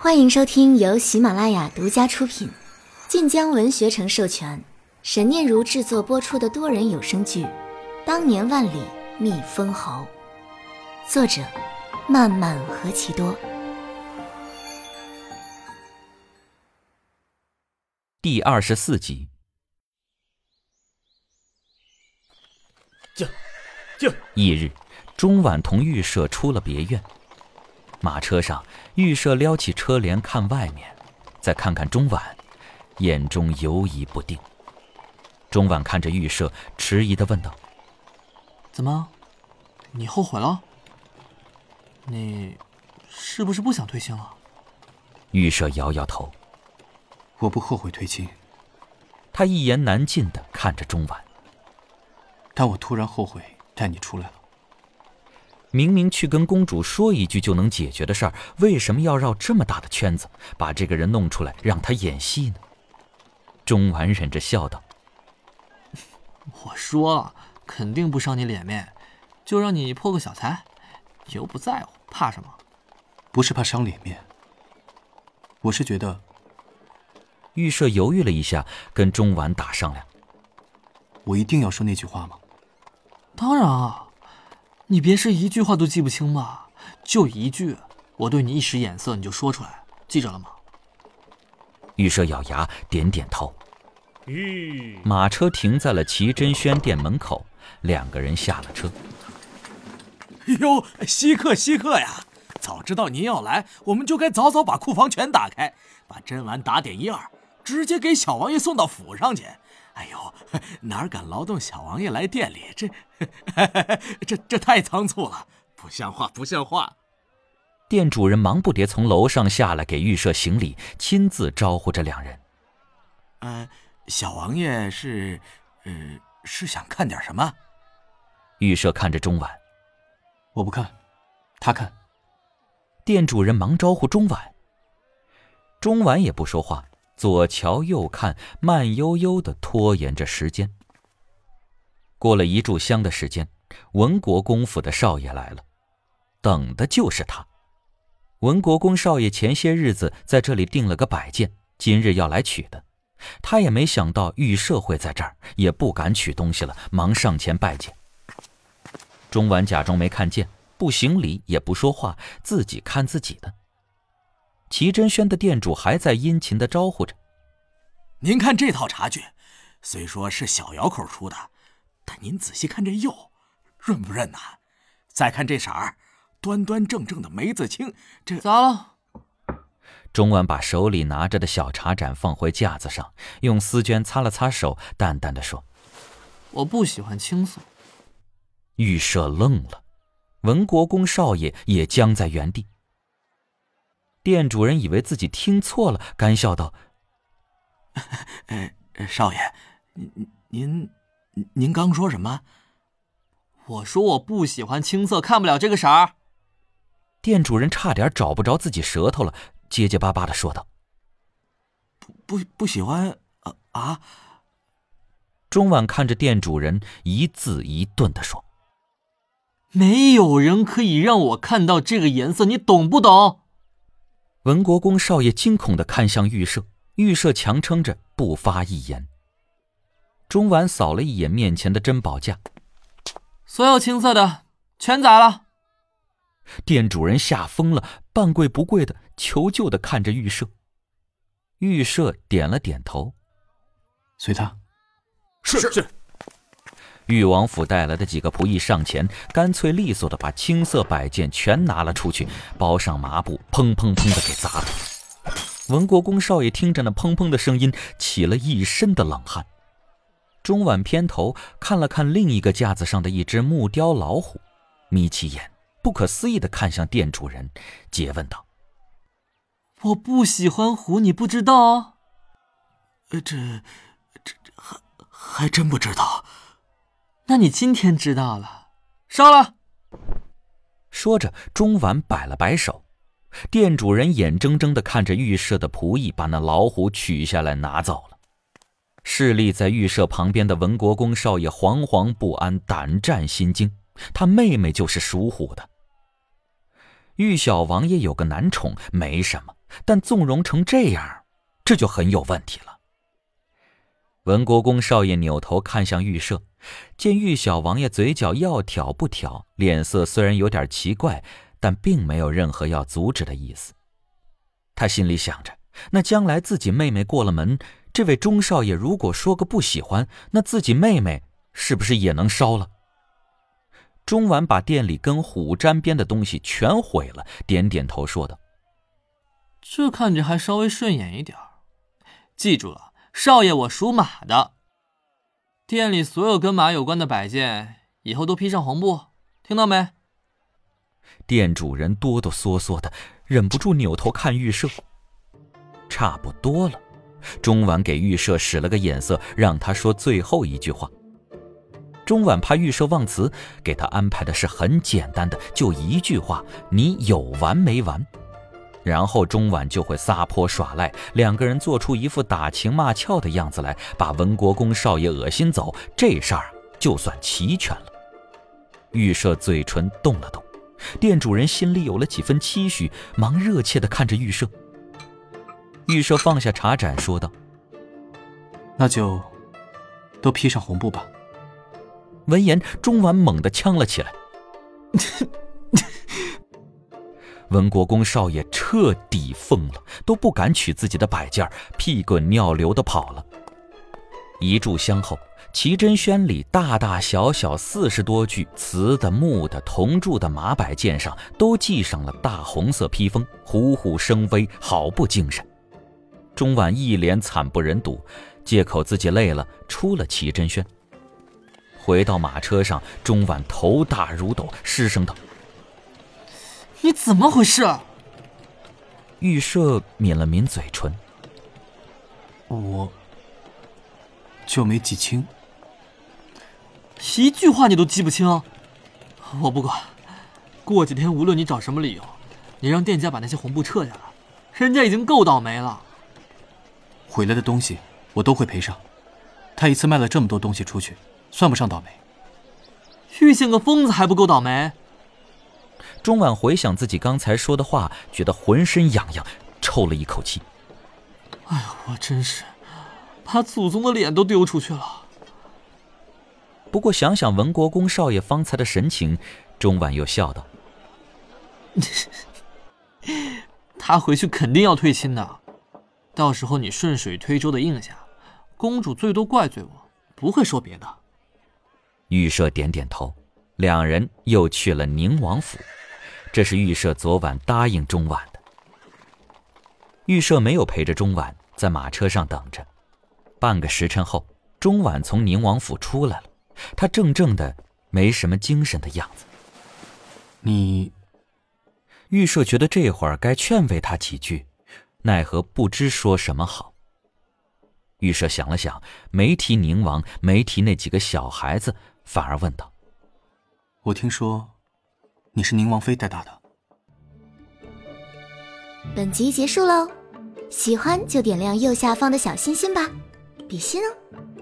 欢迎收听由喜马拉雅独家出品，晋江文学城授权，沈念如制作播出的多人有声剧《当年万里觅封侯》，作者漫漫何其多。 第24集。翌日，钟婉同玉舍出了别院。马车上，玉舍撩起车帘看外面，再看看钟婉，眼中犹疑不定。钟婉看着玉舍，迟疑地问道：“ 怎么，你后悔了？你是不是不想退亲了？” 玉舍摇摇头：“ 我不后悔退亲。” 他一言难尽地看着钟婉：“ 但我突然后悔带你出来了。 明明去跟公主说一句就能解决的事儿，为什么要绕这么大的圈子，把这个人弄出来让他演戏呢？”钟婉忍着笑道：“ 我说了，肯定不伤你脸面，就让你破个小财，你又不在乎，怕什么？”“ 不是怕伤脸面，我是觉得……” 玉舍犹豫了一下，跟钟婉打商量：“ 我一定要说那句话吗？”“ 当然啊，你别是一句话都记不清吧？就一句，我对你一使眼色你就说出来，记着了吗？” 玉舍咬牙点点头。马车停在了齐真轩店门口，两个人下了车。 “哟，稀客呀！早知道您要来，我们就该早早把库房全打开，把珍丸打点一二，直接给小王爷送到府上去。哎呦，哪敢劳动小王爷来店里，这太仓促了，不像话。” 店主人忙不迭从楼上下来给玉舍行礼，亲自招呼着两人。 小王爷是想看点什么？” 玉舍看着钟婉：“ 我不看，他看。” 店主人忙招呼钟婉。钟婉也不说话，左瞧右看，慢悠悠地拖延着时间。过了一炷香的时间，文国公府的少爷来了，等的就是他。文国公少爷前些日子在这里订了个摆件，今日要来取的。他也没想到玉舍会在这儿，也不敢取东西了，忙上前拜见。钟婉假装没看见，不行礼也不说话，自己看自己的。齐真轩的店主还在殷勤地招呼着：“ 您看这套茶具，虽说是小窑口出的，但您仔细看这釉，润不润呐？再看这色儿，端端正正的梅子青，这咋了？” 钟婉把手里拿着的小茶盏放回架子上，用丝绢擦了擦手，淡淡地说：“ 我不喜欢青色。” 玉舍愣了，文国公少爷也僵在原地。店主人以为自己听错了，干笑道：“ 少爷，您刚说什么？”“ 我说我不喜欢青色，看不了这个色儿。” 店主人差点找不着自己舌头了，结结巴巴地说道：“ 不喜欢啊？” 钟婉看着店主人，一字一顿地说：“ 没有人可以让我看到这个颜色，你懂不懂？” 文国公少爷惊恐地看向玉舍，玉舍强撑着不发一言。钟婉扫了一眼面前的珍宝架：“ 所有青色的全宰了。” 店主人吓疯了，半跪不跪的求救地看着玉舍。玉舍点了点头：“ 随他。”“ 是。” 裕王府带来的几个仆役上前，干脆利索地把青色摆件全拿了出去，包上麻布，砰砰砰地给砸了。文国公少爷听着那砰砰的声音，起了一身的冷汗。钟婉偏头看了看另一个架子上的一只木雕老虎，眯起眼，不可思议地看向店主人，诘问道：“ 我不喜欢虎，你不知道？”“ 这还真不知道。”“ 那你今天知道了，烧了。” 说着，钟婉摆了摆手。店主人眼睁睁地看着玉舍的仆役把那老虎取下来拿走了。侍立在玉舍旁边的文国公少爷惶惶不安，胆战心惊。他妹妹就是属虎的。玉小王爷有个男宠没什么， 但纵容成这样，这就很有问题了。文国公少爷扭头看向玉舍，见玉小王爷嘴角要挑不挑，脸色虽然有点奇怪，但并没有任何要阻止的意思。他心里想着，那将来自己妹妹过了门，这位钟少爷如果说个不喜欢，那自己妹妹是不是也能烧了？钟婉把店里跟虎沾边的东西全毁了，点点头说道： 这看着还稍微顺眼一点。记住了，少爷我属马的。店里所有跟马有关的摆件以后都披上红布，听到没？ 店主人哆哆嗦嗦的，忍不住扭头看玉舍。差不多了，钟婉给玉舍使了个眼色，让他说最后一句话。钟婉怕玉舍忘词，给他安排的是很简单的，就一句话：你有完没完？然后钟婉就会撒泼耍赖，两个人做出一副打情骂俏的样子来，把文国公少爷恶心走，这事儿就算齐全了。玉舍嘴唇动了动，店主人心里有了几分期许，忙热切地看着玉舍。玉舍放下茶盏说道： 那就都披上红布吧。 闻言，钟婉猛地呛了起来。文国公少爷彻底疯了，都不敢取自己的摆件，屁滚尿流地跑了。一炷香后，奇珍轩里大大小小40多具瓷的、木的、铜铸的马摆件上都系上了大红色披风，虎虎生威，好不精神。钟婉一脸惨不忍睹，借口自己累了，出了奇珍轩。回到马车上，钟婉头大如斗，失声道： 你怎么回事？ 玉舍抿了抿嘴唇： 我就没记清。 一句话你都记不清？我不管，过几天无论你找什么理由，你让店家把那些红布撤下来，人家已经够倒霉了。 毁了的东西我都会赔上，他一次卖了这么多东西出去，算不上倒霉。 遇见个疯子还不够倒霉？ 钟婉回想自己刚才说的话，觉得浑身痒痒，抽了一口气。 哎呀，我真是把祖宗的脸都丢出去了。 不过想想文国公少爷方才的神情，钟婉又笑道： 他回去肯定要退亲的，到时候你顺水推舟的应下，公主最多怪罪我，不会说别的。 玉舍点点头，两人又去了宁王府。这是玉舍昨晚答应钟婉的。玉舍没有陪着钟婉在马车上等着。半个时辰后，钟婉从宁王府出来了，她怔怔的没什么精神的样子。 你…… 玉舍觉得这会儿该劝慰他几句，奈何不知说什么好。玉舍想了想，没提宁王，没提那几个小孩子，反而问道： 我听说你是宁王妃带大的。 本集结束喽，喜欢就点亮右下方的小心心吧，比心哦。